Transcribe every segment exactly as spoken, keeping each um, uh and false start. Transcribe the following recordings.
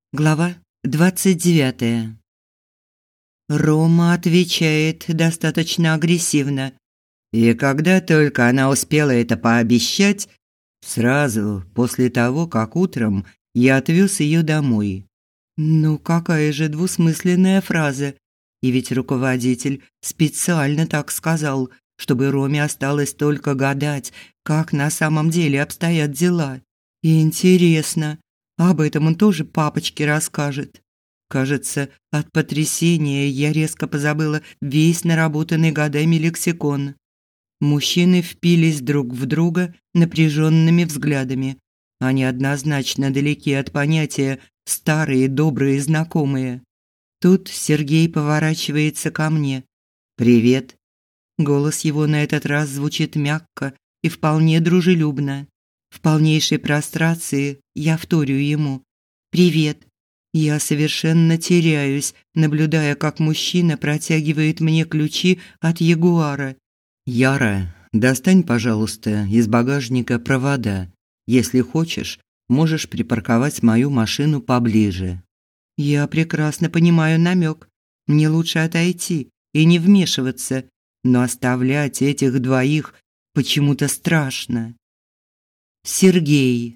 Глава двадцать девятая. Рома отвечает достаточно агрессивно. И когда только она успела это пообещать, сразу после того, как утром я отвез ее домой. Ну какая же двусмысленная фраза. И ведь руководитель специально так сказал, чтобы Роме осталось только гадать, как на самом деле обстоят дела. Интересно, об этом он тоже папочке расскажет. Кажется, от потрясения я резко позабыла весь наработанный годами лексикон. Мужчины впились друг в друга напряженными взглядами. Они однозначно далеки от понятия «старые добрые знакомые». Тут Сергей поворачивается ко мне. «Привет». Голос его на этот раз звучит мягко и вполне дружелюбно. В полнейшей прострации я вторю ему. «Привет». Я совершенно теряюсь, наблюдая, как мужчина протягивает мне ключи от Ягуара. «Яра, достань, пожалуйста, из багажника провода. Если хочешь, можешь припарковать мою машину поближе». Я прекрасно понимаю намек. Мне лучше отойти и не вмешиваться, но оставлять этих двоих почему-то страшно. Сергей.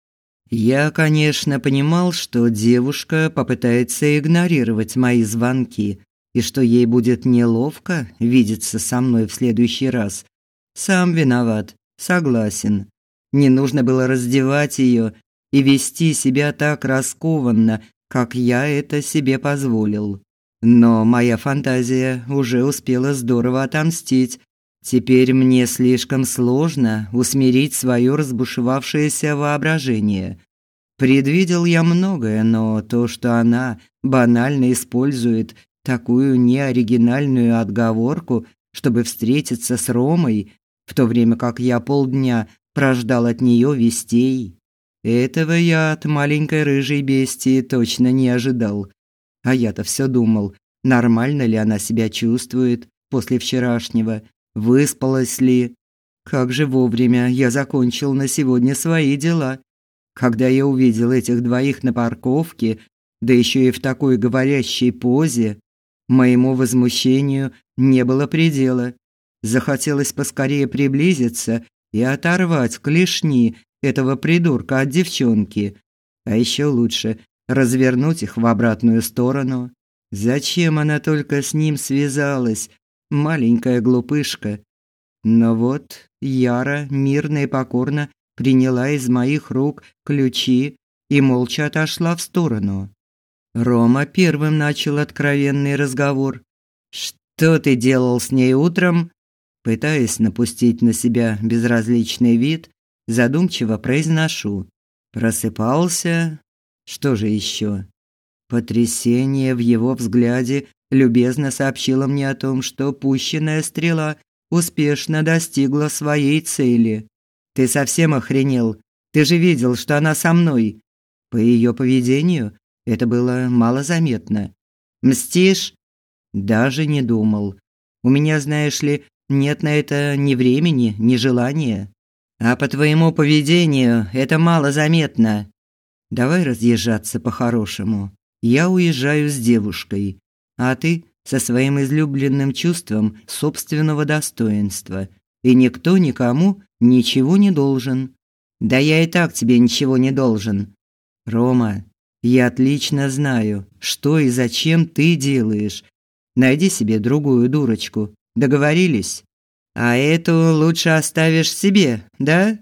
Я, конечно, понимал, что девушка попытается игнорировать мои звонки и что ей будет неловко видеться со мной в следующий раз. Сам виноват, согласен. Не нужно было раздевать ее и вести себя так раскованно, как я это себе позволил. Но моя фантазия уже успела здорово отомстить. Теперь мне слишком сложно усмирить свое разбушевавшееся воображение. Предвидел я многое, но то, что она банально использует такую неоригинальную отговорку, чтобы встретиться с Ромой, в то время как я полдня прождал от нее вестей, этого я от маленькой рыжей бестии точно не ожидал. А я-то все думал, нормально ли она себя чувствует после вчерашнего. Выспалась ли? Как же вовремя я закончил на сегодня свои дела. Когда я увидел этих двоих на парковке, да еще и в такой говорящей позе, моему возмущению не было предела. Захотелось поскорее приблизиться и оторвать клешни этого придурка от девчонки. А еще лучше развернуть их в обратную сторону. Зачем она только с ним связалась? Маленькая глупышка. Но вот Яра мирно и покорно приняла из моих рук ключи и молча отошла в сторону. Рома первым начал откровенный разговор. «Что ты делал с ней утром?» Пытаясь напустить на себя безразличный вид, задумчиво произношу. «Просыпался? Что же еще?» Потрясение в его взгляде любезно сообщила мне о том, что пущенная стрела успешно достигла своей цели. «Ты совсем охренел? Ты же видел, что она со мной!» По ее поведению это было малозаметно. «Мстишь?» Даже не думал. У меня, знаешь ли, нет на это ни времени, ни желания. А по твоему поведению это малозаметно. Давай разъезжаться по-хорошему. Я уезжаю с девушкой, а ты со своим излюбленным чувством собственного достоинства. И никто никому ничего не должен. Да я и так тебе ничего не должен. Рома, я отлично знаю, что и зачем ты делаешь. Найди себе другую дурочку. Договорились? А эту лучше оставишь себе, да?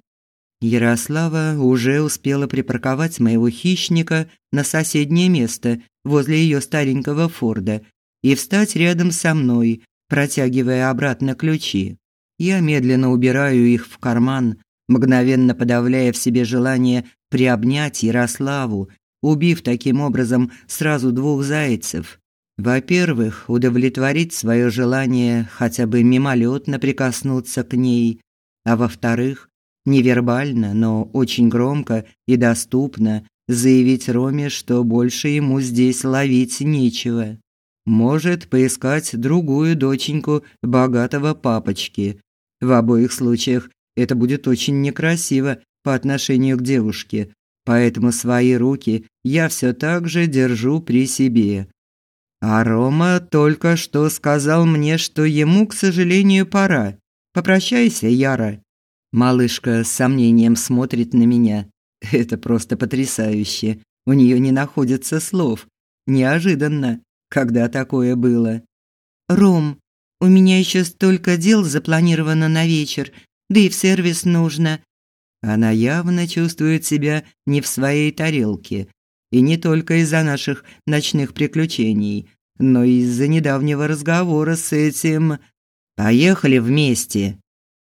Ярослава уже успела припарковать моего хищника на соседнее место возле ее старенького Форда и встать рядом со мной, протягивая обратно ключи. Я медленно убираю их в карман, мгновенно подавляя в себе желание приобнять Ярославу, убив таким образом сразу двух зайцев. Во-первых, удовлетворить свое желание хотя бы мимолетно прикоснуться к ней, а во-вторых, невербально, но очень громко и доступно заявить Роме, что больше ему здесь ловить нечего. Может поискать другую доченьку богатого папочки. В обоих случаях это будет очень некрасиво по отношению к девушке, поэтому свои руки я все так же держу при себе. А Рома только что сказал мне, что ему, к сожалению, пора. Попрощайся, Яра. Малышка с сомнением смотрит на меня. Это просто потрясающе. У нее не находится слов. Неожиданно, когда такое было. Ром, у меня еще столько дел запланировано на вечер, да и в сервис нужно. Она явно чувствует себя не в своей тарелке. И не только из-за наших ночных приключений, но и из-за недавнего разговора с этим. Поехали вместе.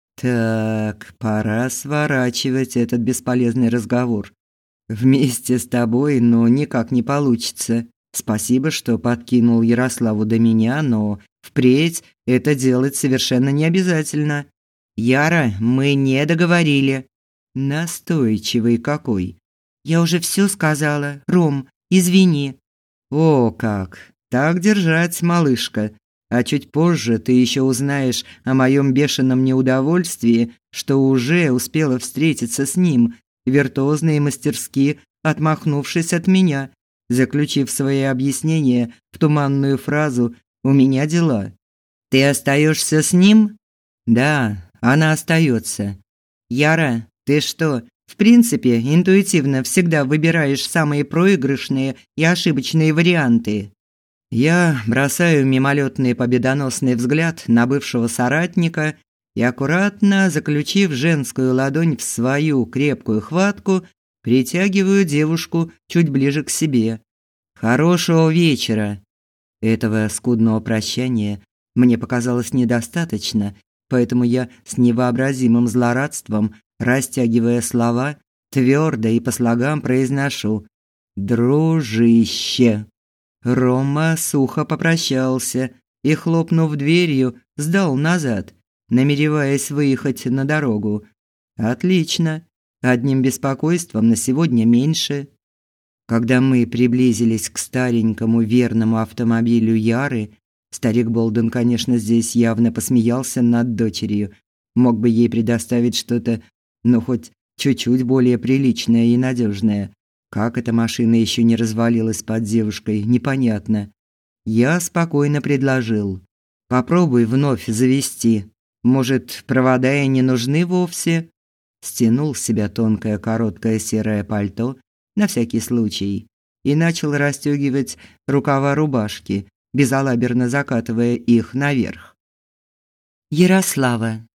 Так, пора сворачивать этот бесполезный разговор. Вместе с тобой, но никак не получится. Спасибо, что подкинул Ярославу до меня, но впредь это делать совершенно не обязательно. Яра, мы не договорили. Настойчивый какой. Я уже все сказала, Ром, извини. О, как. Так держать, малышка. А чуть позже ты еще узнаешь о моем бешеном неудовольствии, что уже успела встретиться с ним, виртуозно и мастерски отмахнувшись от меня, заключив свои объяснения в туманную фразу «У меня дела». Ты остаешься с ним? Да, она остается. Яра, ты что, в принципе, интуитивно всегда выбираешь самые проигрышные и ошибочные варианты? Я бросаю мимолетный победоносный взгляд на бывшего соратника и, аккуратно заключив женскую ладонь в свою крепкую хватку, притягиваю девушку чуть ближе к себе. Хорошего вечера. Этого скудного прощания мне показалось недостаточно, поэтому я с невообразимым злорадством, растягивая слова, твердо и по слогам произношу: «Дружище». Рома сухо попрощался и, хлопнув дверью, сдал назад, намереваясь выехать на дорогу. Отлично. Одним беспокойством на сегодня меньше. Когда мы приблизились к старенькому верному автомобилю Яры, старик Болден, конечно, здесь явно посмеялся над дочерью. Мог бы ей предоставить что-то, ну, хоть чуть-чуть более приличное и надежное. Как эта машина еще не развалилась под девушкой, непонятно. Я спокойно предложил: попробуй вновь завести. Может, провода и не нужны вовсе? Стянул с себя тонкое короткое серое пальто на всякий случай и начал расстегивать рукава рубашки, безалаберно закатывая их наверх. Ярослава.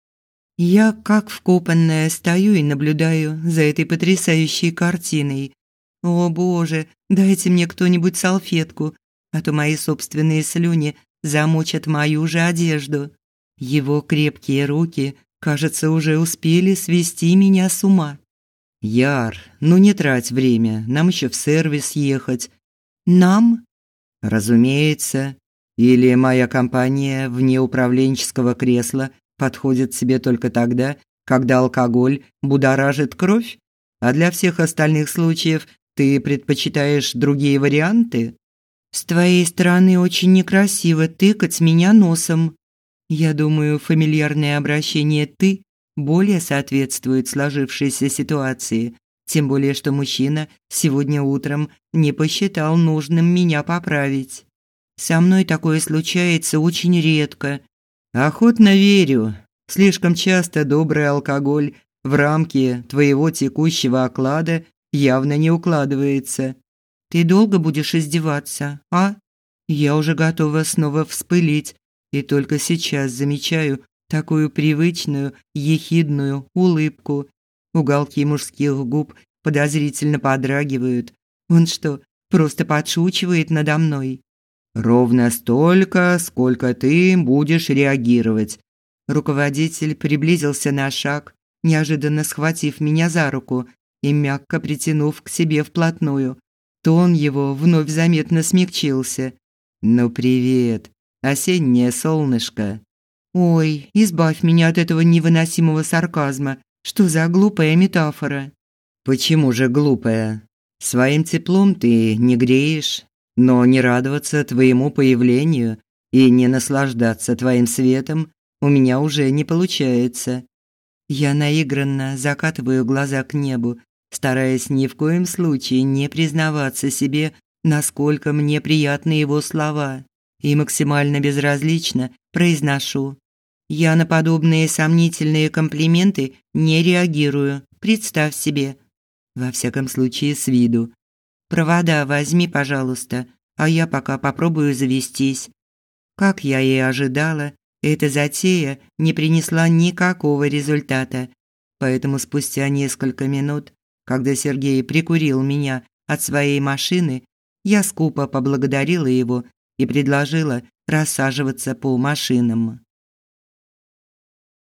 Я, как вкопанная, стою и наблюдаю за этой потрясающей картиной. О, Боже, дайте мне кто-нибудь салфетку, а то мои собственные слюни замочат мою же одежду. Его крепкие руки, кажется, уже успели свести меня с ума. Яр, ну не трать время, нам еще в сервис ехать. Нам? Разумеется. Или моя компания вне управленческого кресла подходит себе только тогда, когда алкоголь будоражит кровь, а для всех остальных случаев ты предпочитаешь другие варианты? С твоей стороны очень некрасиво тыкать меня носом. Я думаю, фамильярное обращение «ты» более соответствует сложившейся ситуации, тем более что мужчина сегодня утром не посчитал нужным меня поправить. Со мной такое случается очень редко. Охотно верю. Слишком часто добрый алкоголь в рамки твоего текущего оклада явно не укладывается. Ты долго будешь издеваться, а? Я уже готова снова вспылить, и только сейчас замечаю такую привычную, ехидную улыбку. Уголки мужских губ подозрительно подрагивают. Он что, просто подшучивает надо мной? Ровно столько, сколько ты будешь реагировать. Руководитель приблизился на шаг, неожиданно схватив меня за руку и мягко притянув к себе вплотную. Тон его вновь заметно смягчился. «Ну привет, осеннее солнышко». «Ой, избавь меня от этого невыносимого сарказма. Что за глупая метафора?» «Почему же глупая? Своим теплом ты не греешь, но не радоваться твоему появлению и не наслаждаться твоим светом у меня уже не получается». Я наигранно закатываю глаза к небу, стараясь ни в коем случае не признаваться себе, насколько мне приятны его слова, и максимально безразлично произношу: «Я на подобные сомнительные комплименты не реагирую, представь себе. Во всяком случае, с виду. Провода возьми, пожалуйста, а я пока попробую завестись». Как я и ожидала, эта затея не принесла никакого результата. Поэтому спустя несколько минут, когда Сергей прикурил меня от своей машины, я скупо поблагодарила его и предложила рассаживаться по машинам.